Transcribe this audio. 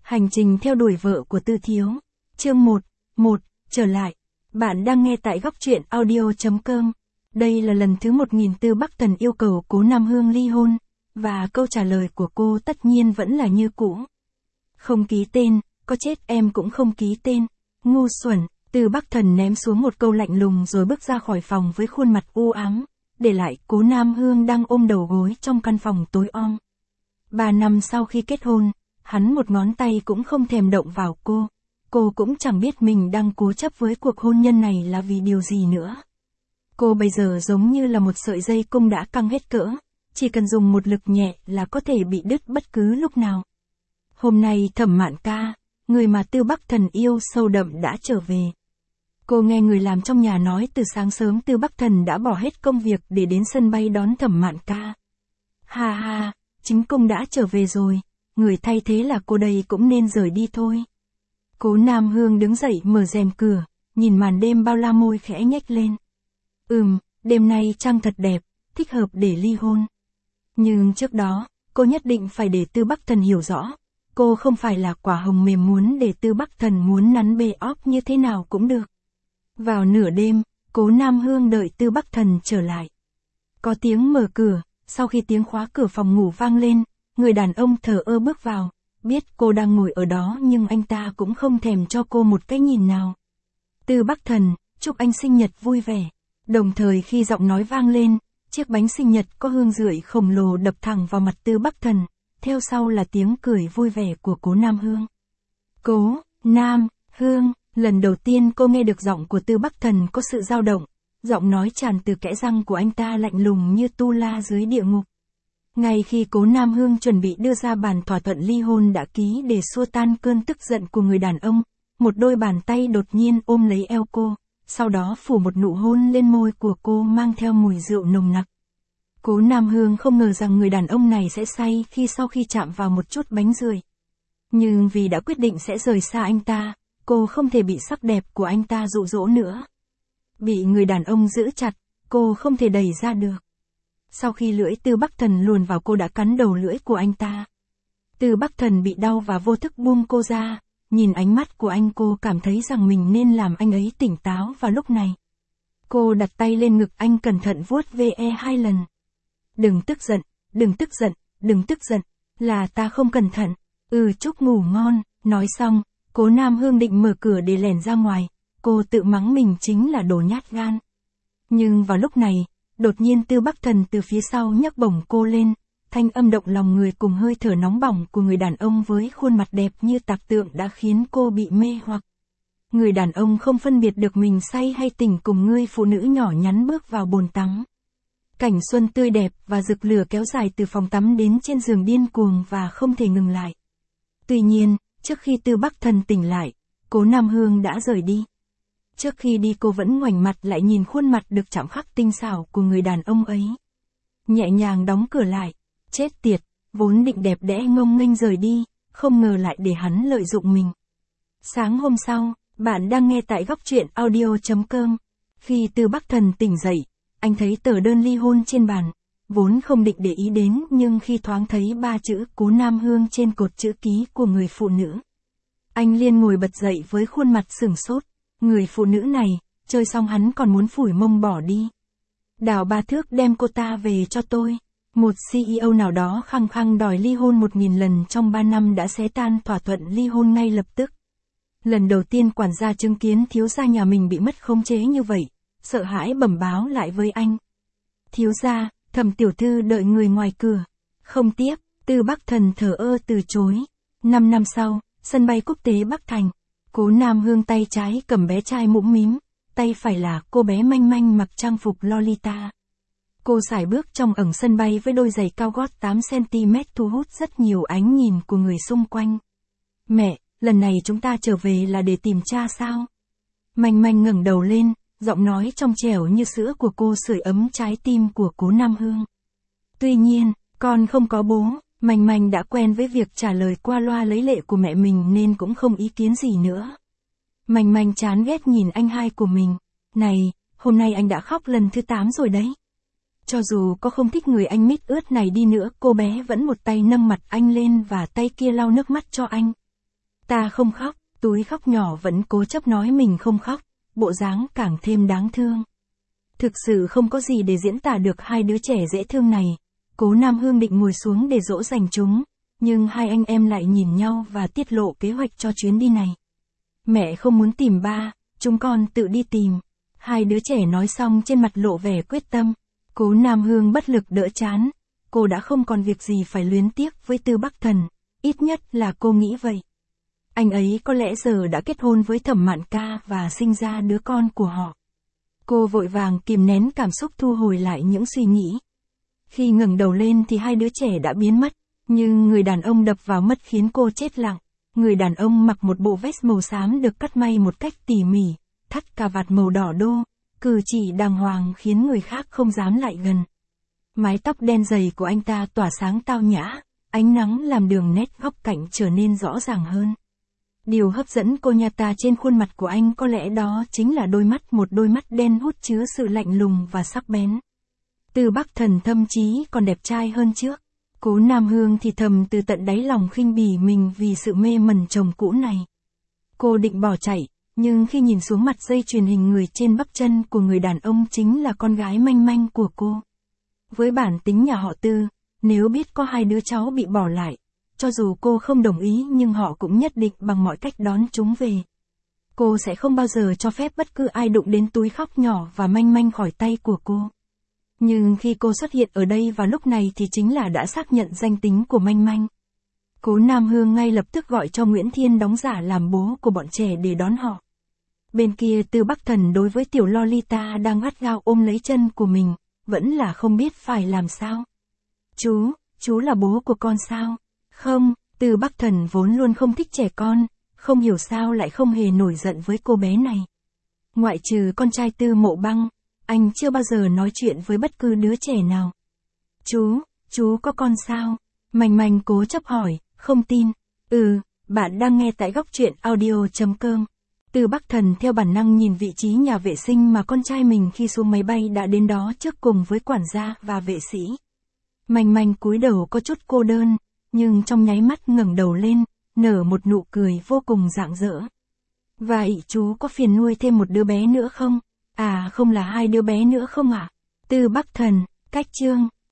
Hành trình theo đuổi vợ của Tư Thiếu. Chương 1, trở lại. Bạn đang nghe tại góc truyện audio.com. Đây là lần thứ 1000 Tư Bắc Thần yêu cầu Cố Nam Hương ly hôn, và câu trả lời của cô tất nhiên vẫn là như cũ. Không ký tên, có chết em cũng không ký tên. Ngu xuẩn. Tư Bắc Thần ném xuống một câu lạnh lùng rồi bước ra khỏi phòng với khuôn mặt u ám, để lại Cố Nam Hương đang ôm đầu gối trong căn phòng tối om. 3 năm sau khi kết hôn, hắn một ngón tay cũng không thèm động vào cô. Cô cũng chẳng biết mình đang cố chấp với cuộc hôn nhân này là vì điều gì nữa. Cô bây giờ giống như là một sợi dây cung đã căng hết cỡ, chỉ cần dùng một lực nhẹ là có thể bị đứt bất cứ lúc nào. Hôm nay Thẩm Mạn Ca, người mà Tư Bắc Thần yêu sâu đậm đã trở về. Cô nghe người làm trong nhà nói từ sáng sớm Tư Bắc Thần đã bỏ hết công việc để đến sân bay đón Thẩm Mạn Ca. Ha ha, chính công đã trở về rồi, người thay thế là cô đây cũng nên rời đi thôi. Cố Nam Hương đứng dậy mở rèm cửa, nhìn màn đêm bao la, môi khẽ nhếch lên. Đêm nay trăng thật đẹp, thích hợp để ly hôn. Nhưng trước đó, cô nhất định phải để Tư Bắc Thần hiểu rõ. Cô không phải là quả hồng mềm muốn để Tư Bắc Thần muốn nắn bê óp như thế nào cũng được. Vào nửa đêm, Cố Nam Hương đợi Tư Bắc Thần trở lại. Có tiếng mở cửa, sau khi tiếng khóa cửa phòng ngủ vang lên, người đàn ông thờ ơ bước vào, biết cô đang ngồi ở đó nhưng anh ta cũng không thèm cho cô một cái nhìn nào. Tư Bắc Thần, chúc anh sinh nhật vui vẻ. Đồng thời khi giọng nói vang lên, chiếc bánh sinh nhật có hương rượi khổng lồ đập thẳng vào mặt Tư Bắc Thần, theo sau là tiếng cười vui vẻ của Cố Nam Hương. Cố Nam Hương, lần đầu tiên cô nghe được giọng của Tư Bắc Thần có sự dao động, giọng nói tràn từ kẽ răng của anh ta lạnh lùng như tu la dưới địa ngục. Ngay khi Cố Nam Hương chuẩn bị đưa ra bản thỏa thuận ly hôn đã ký để xua tan cơn tức giận của người đàn ông, một đôi bàn tay đột nhiên ôm lấy eo cô, sau đó phủ một nụ hôn lên môi của cô mang theo mùi rượu nồng nặc. Cố Nam Hương không ngờ rằng người đàn ông này sẽ say sau khi chạm vào một chút bánh rượi. Nhưng vì đã quyết định sẽ rời xa anh ta, cô không thể bị sắc đẹp của anh ta dụ dỗ nữa. Bị người đàn ông giữ chặt, cô không thể đẩy ra được. Sau khi lưỡi Tư Bắc Thần luồn vào cô đã cắn đầu lưỡi của anh ta. Tư Bắc Thần bị đau và vô thức buông cô ra, nhìn ánh mắt của anh cô cảm thấy rằng mình nên làm anh ấy tỉnh táo vào lúc này. Cô đặt tay lên ngực anh cẩn thận vuốt ve 2 lần. Đừng tức giận, đừng tức giận, đừng tức giận, là ta không cẩn thận. Chúc ngủ ngon. Nói xong, Cố Nam Hương định mở cửa để lẻn ra ngoài, cô tự mắng mình chính là đồ nhát gan. Nhưng vào lúc này, đột nhiên Tư Bắc Thần từ phía sau nhấc bổng cô lên, thanh âm động lòng người cùng hơi thở nóng bỏng của người đàn ông với khuôn mặt đẹp như tạc tượng đã khiến cô bị mê hoặc. Người đàn ông không phân biệt được mình say hay tỉnh cùng người phụ nữ nhỏ nhắn bước vào bồn tắm. Cảnh xuân tươi đẹp và rực lửa kéo dài từ phòng tắm đến trên giường điên cuồng và không thể ngừng lại. Tuy nhiên, trước khi Tư Bắc Thần tỉnh lại, Cố Nam Hương đã rời đi. Trước khi đi cô vẫn ngoảnh mặt lại nhìn khuôn mặt được chạm khắc tinh xảo của người đàn ông ấy. Nhẹ nhàng đóng cửa lại. Chết tiệt, vốn định đẹp đẽ ngông nghênh rời đi, không ngờ lại để hắn lợi dụng mình. Sáng hôm sau, bạn đang nghe tại góc truyện audio.com. Khi Tư Bắc Thần tỉnh dậy, anh thấy tờ đơn ly hôn trên bàn. Vốn không định để ý đến nhưng khi thoáng thấy 3 chữ Cố Nam Hương trên cột chữ ký của người phụ nữ, anh liền ngồi bật dậy với khuôn mặt sửng sốt. Người phụ nữ này, chơi xong hắn còn muốn phủi mông bỏ đi. Đào Ba Thước đem cô ta về cho tôi. Một CEO nào đó khăng khăng đòi ly hôn 1000 lần trong 3 năm đã xé tan thỏa thuận ly hôn ngay lập tức. Lần đầu tiên quản gia chứng kiến thiếu gia nhà mình bị mất khống chế như vậy, sợ hãi bẩm báo lại với anh. Thiếu gia, Thẩm tiểu thư đợi người ngoài cửa. Không tiếp, Tư Bắc Thần thờ ơ từ chối. 5 năm sau, sân bay quốc tế Bắc Thành. Cố Nam Hương tay trái cầm bé trai mũm mím, tay phải là cô bé manh manh mặc trang phục Lolita. Cô sải bước trong ẩn sân bay với đôi giày cao gót 8cm thu hút rất nhiều ánh nhìn của người xung quanh. Mẹ, lần này chúng ta trở về là để tìm cha sao? Manh manh ngẩng đầu lên, giọng nói trong trẻo như sữa của cô sưởi ấm trái tim của Cố Nam Hương. Tuy nhiên, con không có bố, Manh Manh đã quen với việc trả lời qua loa lấy lệ của mẹ mình nên cũng không ý kiến gì nữa. Manh Manh chán ghét nhìn anh hai của mình. Này, hôm nay anh đã khóc lần thứ 8 rồi đấy. Cho dù có không thích người anh mít ướt này đi nữa, cô bé vẫn một tay nâng mặt anh lên và tay kia lau nước mắt cho anh. Ta không khóc, túi khóc nhỏ vẫn cố chấp nói mình không khóc, bộ dáng càng thêm đáng thương. Thực sự không có gì để diễn tả được hai đứa trẻ dễ thương này. Cố Nam Hương định ngồi xuống để dỗ dành chúng, nhưng hai anh em lại nhìn nhau và tiết lộ kế hoạch cho chuyến đi này. Mẹ không muốn tìm ba, chúng con tự đi tìm. Hai đứa trẻ nói xong trên mặt lộ vẻ quyết tâm. Cố Nam Hương bất lực đỡ chán. Cô đã không còn việc gì phải luyến tiếc với Tư Bắc Thần, ít nhất là cô nghĩ vậy. Anh ấy có lẽ giờ đã kết hôn với Thẩm Mạn Ca và sinh ra đứa con của họ. Cô vội vàng kìm nén cảm xúc thu hồi lại những suy nghĩ. Khi ngẩng đầu lên thì hai đứa trẻ đã biến mất, nhưng người đàn ông đập vào mắt khiến cô chết lặng. Người đàn ông mặc một bộ vest màu xám được cắt may một cách tỉ mỉ, thắt cà vạt màu đỏ đô, cử chỉ đàng hoàng khiến người khác không dám lại gần. Mái tóc đen dày của anh ta tỏa sáng tao nhã, ánh nắng làm đường nét góc cạnh trở nên rõ ràng hơn. Điều hấp dẫn cô nha ta trên khuôn mặt của anh có lẽ đó chính là một đôi mắt đen hút chứa sự lạnh lùng và sắc bén. Tư Bắc Thần thậm chí còn đẹp trai hơn trước. Cố Nam Hương thì thầm từ tận đáy lòng khinh bỉ mình vì sự mê mẩn chồng cũ này. Cô định bỏ chạy, nhưng khi nhìn xuống mặt dây chuyền hình người trên bắp chân của người đàn ông chính là con gái manh manh của cô. Với bản tính nhà họ Tư, nếu biết có hai đứa cháu bị bỏ lại, cho dù cô không đồng ý nhưng họ cũng nhất định bằng mọi cách đón chúng về. Cô sẽ không bao giờ cho phép bất cứ ai đụng đến túi khóc nhỏ và manh manh khỏi tay của cô. Nhưng khi cô xuất hiện ở đây vào lúc này thì chính là đã xác nhận danh tính của manh manh. Cố Nam Hương ngay lập tức gọi cho Nguyễn Thiên đóng giả làm bố của bọn trẻ để đón họ. Bên kia Tư Bắc Thần đối với tiểu Lolita đang gắt gao ôm lấy chân của mình, vẫn là không biết phải làm sao. Chú là bố của con sao? Không, Tư Bắc Thần vốn luôn không thích trẻ con, không hiểu sao lại không hề nổi giận với cô bé này. Ngoại trừ con trai Tư Mộ Băng, anh chưa bao giờ nói chuyện với bất cứ đứa trẻ nào. Chú có con sao? Manh manh cố chấp hỏi, không tin. Bạn đang nghe tại góc truyện audio.com. Tư Bắc Thần theo bản năng nhìn vị trí nhà vệ sinh mà con trai mình khi xuống máy bay đã đến đó trước cùng với quản gia và vệ sĩ. Manh manh cúi đầu có chút cô đơn, nhưng trong nháy mắt ngẩng đầu lên, nở một nụ cười vô cùng rạng rỡ. Vậy chú có phiền nuôi thêm một đứa bé nữa không? À không là hai đứa bé nữa không ạ? Tư Bắc Thần, cách chương.